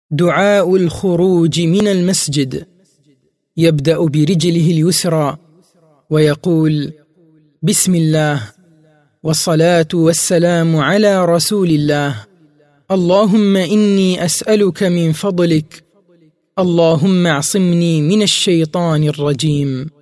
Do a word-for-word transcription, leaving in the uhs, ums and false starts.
دعاء الخروج من المسجد. يبدأ برجله اليسرى ويقول: بسم الله والصلاة والسلام على رسول الله. اللهم إني أسألك من فضلك. اللهم اعصمني من الشيطان الرجيم.